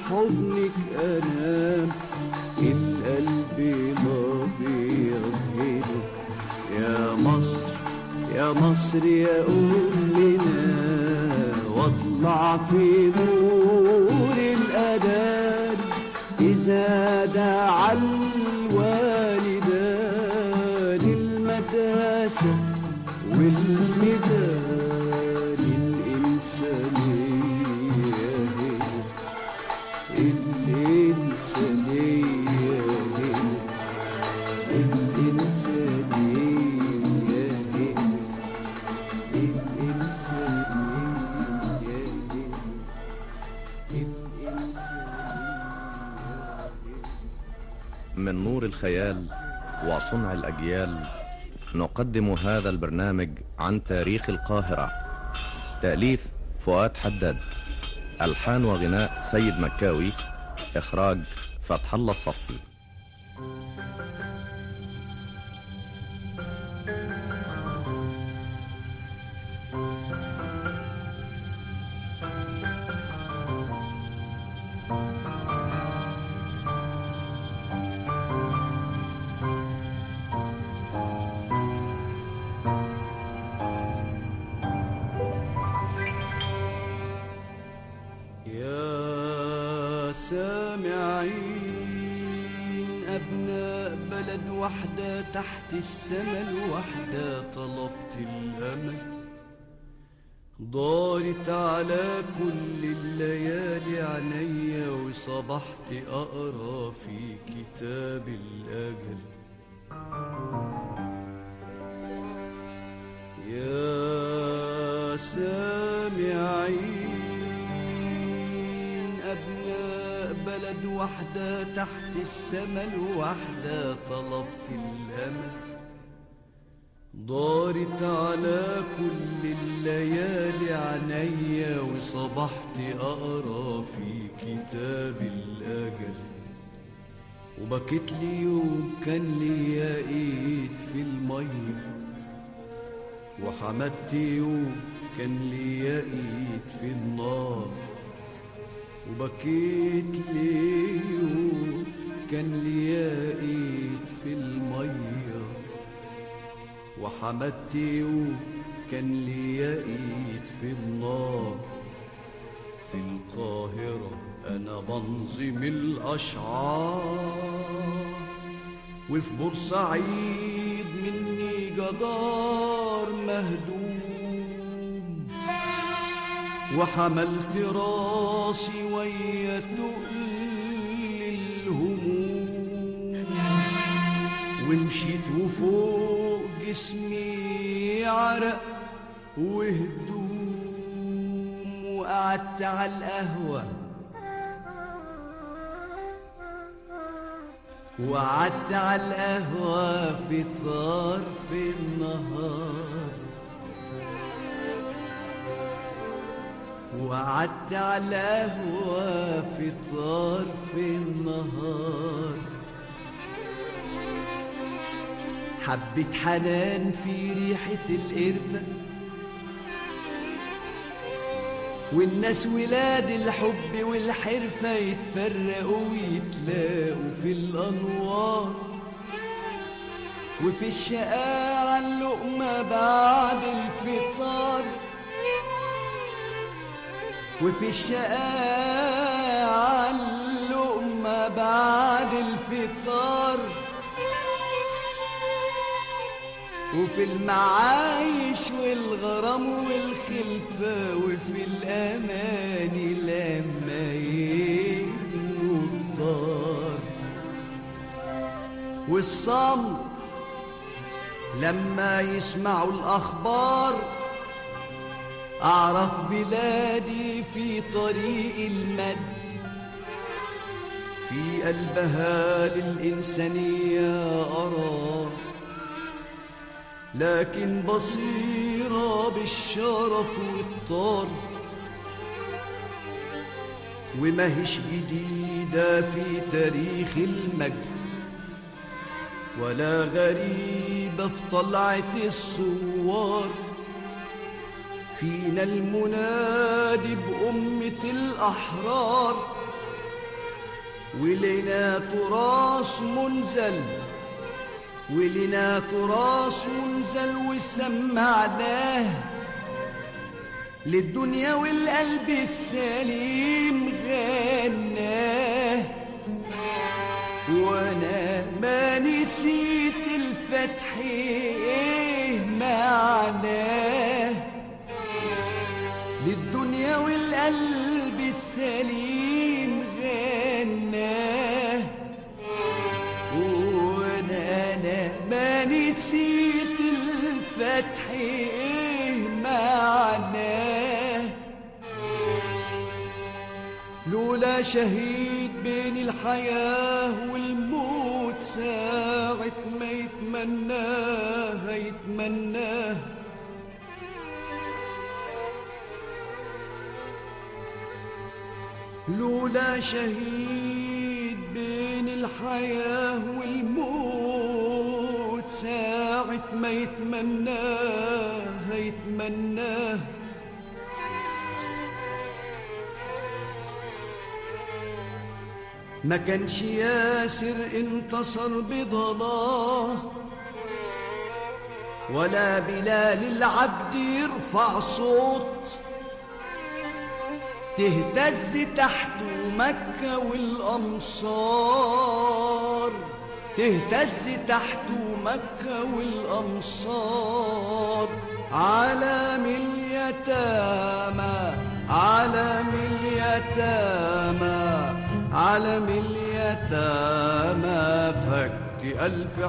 حضنك أنام، القلب ما بيرهلك. يا مصر يا مصر يا أمنا، واطلع في نور الأذان إذا دعا الوالدان المدرسة والميدان الإنسانية هنا، الإنسانية هنا، الإنسانية هنا، الإنسانية هنا. من نور الخيال وصنع الأجيال نقدم هذا البرنامج عن تاريخ القاهرة. تأليف فؤاد حداد، ألحان وغناء سيد مكاوي، إخراج فتح الله الصفي. سامعين أبناء بلد وحدة تحت السما الوحدة، طلبت الأمل دارت على كل الليالي عينيا، وصبحت أقرأ في كتاب الأجل. يا سامعين أبناء بلد وحدة تحت السما الوحدة، طلبت الأمل دارت على كل الليالي عينيا، وصبحت أقرأ في كتاب الأجل. وبكيت لي يوم كان ليا إيد في المية، وحمدت يوم كان ليا إيد في النار. وبكيت لي يوم كان ليا إيد في المية، وحمدت يوم كان ليا إيد في النار. في القاهرة أنا بنظم الأشعار، وفي بورسعيد مني جدار مهدوم، وحملت راسي ويا تقل الهموم، ومشيت وفوق جسمي عرق وهدوم، وقعدت على القهوة وقعدت على القهوة في طرف النهار، وقعدت على القهوة في طرف النهار. حبة حنان في ريحة القرفة، والناس ولاد الحب والحرفة يتفرقوا ويتلاقوا في الأنوار، وفي الشقاعة اللقمة بعد الفطار، وفي الشقاعة اللقمة بعد الفطار، وفي المعايش والغرام والخلفة، وفي الأماني لما يبنوا الدار، والصمت لما يسمعوا الأخبار. أعرف بلادي في طريق المد، في قلبها للإنسانية أرى، لكن بصيرة بالشرف والطار، وماهيش جديدة في تاريخ المجد، ولا غريبة في طلعة الثوار. فينا المنادي بأمة الأحرار، ولنا تراث منزل ولنا تراث منزل وسمعناه للدنيا والقلب السليم غناه. وانا ما نسيت الفتح ايه معناه للدنيا والقلب السليم غناه. وانا ما نسيت الفتح ايه معناه لولا شهيد بين الحياة والموت ساعة ما يتمناه يتمناه. لولا شهيد بين الحياة والموت ساعة ما يتمناه يتمناه. ما كانش ياسر انتصر بضلاه ولا بلال العبد يرفع صوت تهتز تحته مكة والأمصار. تهتز تحته مكة والأمصار. عالم اليتامى عالم اليتامى عالم اليتامى فك ألف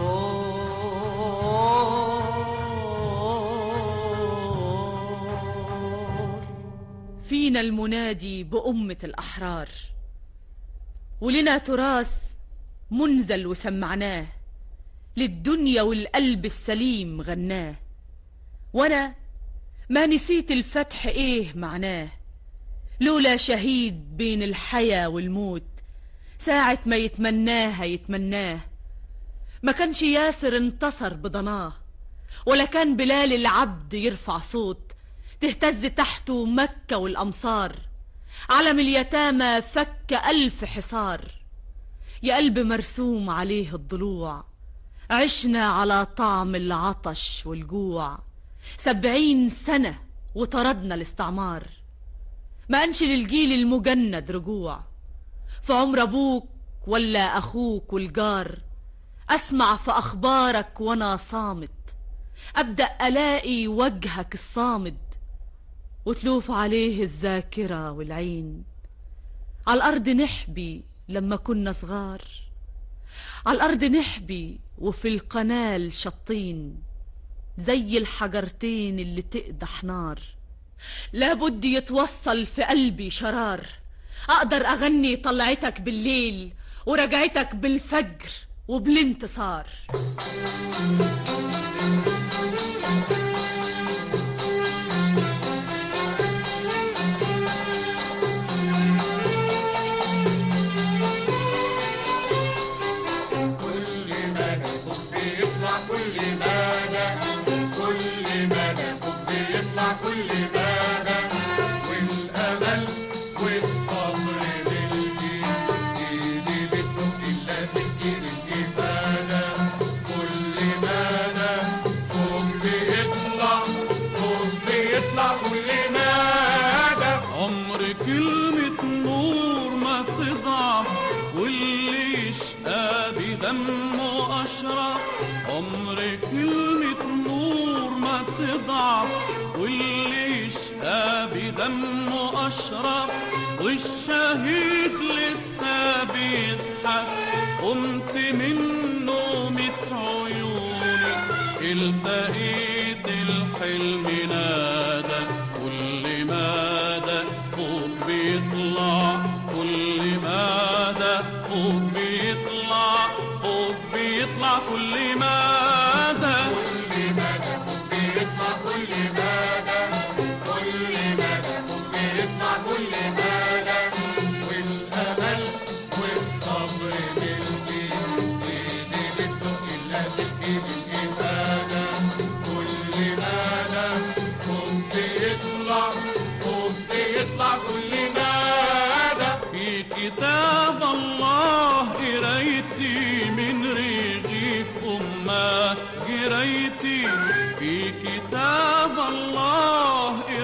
حصار. فينا المنادي بأمة الأحرار ولنا تراث منزل وسمعناه للدنيا والقلب السليم غناه. وانا ما نسيت الفتح ايه معناه لولا شهيد بين الحياة والموت ساعة ما يتمناها يتمناه. ما كانش ياسر انتصر بضناه ولا كان بلال العبد يرفع صوت تهتز تحته مكة والأمصار. علم اليتامى فك ألف حصار. يا قلب مرسوم عليه الضلوع عشنا على طعم العطش والجوع 70 سنة وطردنا الاستعمار. ما أنش للجيل المجند رجوع في عمر أبوك ولا أخوك والجار. أسمع في أخبارك وأنا صامت أبدأ ألاقي وجهك الصامد وتلوف عليه الذاكرة والعين. على الأرض نحبي لما كنا صغار على الأرض نحبي وفي القناة شطين زي الحجرتين اللي تقدح نار. لابد يتوصل في قلبي شرار أقدر أغني طلعتك بالليل ورجعتك بالفجر وبالانتصار. عمر كلمة نور ما تضعف واللي يشقى بدمه أشرف والشهيد لسه بيزحف. قمت من نومة عيوني التقيت الحلم نادى كل مدى فوق بيطلع كل مدى فوق بيطلع فوق بيطلع كل مدى كل مدى فوق بيطلع كل مدى كل مدى فوق بيطلع كل مدى. والأمل والصبر بالإيد إيدي بتدق إلا سلكي بالإفادة.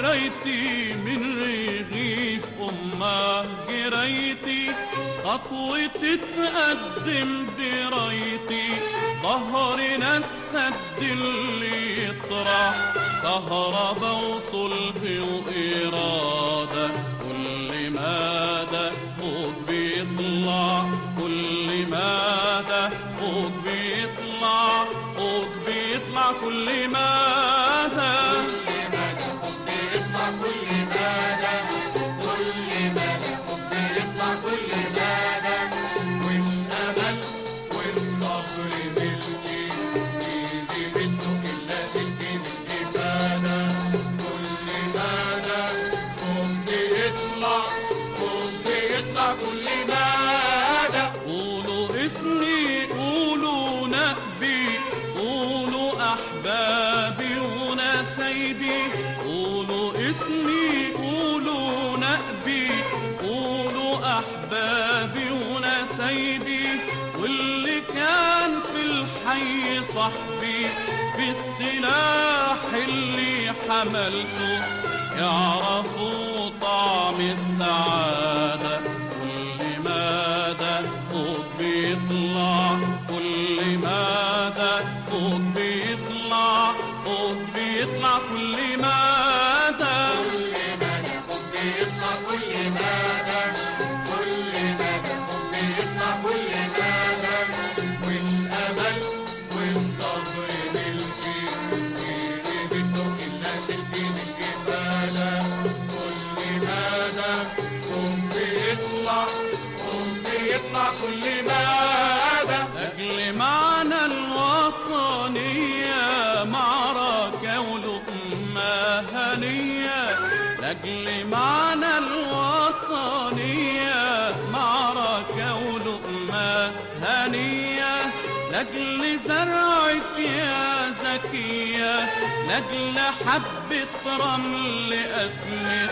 حكايتي من رغيف أمه جريتي، خطوتي تقدم درايتي، ظهرنا السد اللي يطرح كهربا وصلب وإرادة، كل مدى فوق بيطلع، كل مدى فوق بيطلع، فوق بيطلع كل مدى، فوق بيطلع كل مدى، كل مدى فوق بيطلع كل مدى، والأمل والصبر ملكي، إيدي منه إلا سلكي من إفادة، كل مدى فوق بيطلع، فوق بيطلع كل مدى. قولوا اسمي قولوا نقبي، قولوا أحبابي ونسايبي، قولوا اسمي قولوا نقبي، قولوا أحبابي ونسايبي، واللي كان في الحي صاحبي بالسلاح اللي حملته يعرفوا طعم السعادة، كل مدى فوق بيطلع، كل مدى فوق بيطلع، فوق بيطلع كل مدى، كل مدى فوق بيطلع كل مدى، كل مدى فوق بيطلع كل مدى، والأمل والصبر ملكي، إيدي منه إلا سلكي من إفادة، كل مدى فوق بيطلع، فوق بيطلع كل مدى. أجل معنى الوطنية معركة ولقمة هنية، لأجل معنى الوطنية معركة ولقمة هنية، لأجل زرعك يا زكية، لأجل حبة رمل أسمة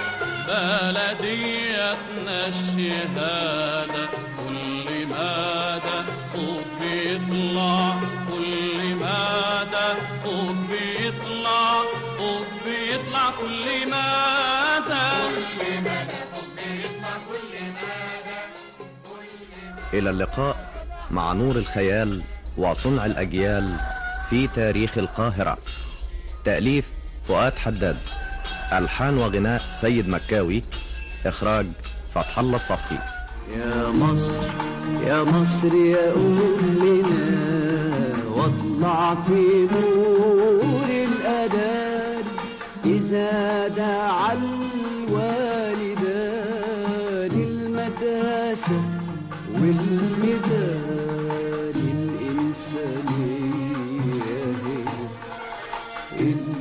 بلديتنا الشهادة، كل مدى فوق بيطلع، كل مدى فوق بيطلع، فوق بيطلع كل مدى، كل مدى فوق بيطلع كل مدى، إلى اللقاء مع نور الخيال وصنع الأجيال في تاريخ القاهرة. تأليف فؤاد حداد، ألحان وغناء سيد مكاوي، إخراج فتح الله الصفتي. يا مصر يا مصر يا أمنا، واطلع في نور الأذان، إذا دعا الوالدان المدرسة والميدان الإنسانية هي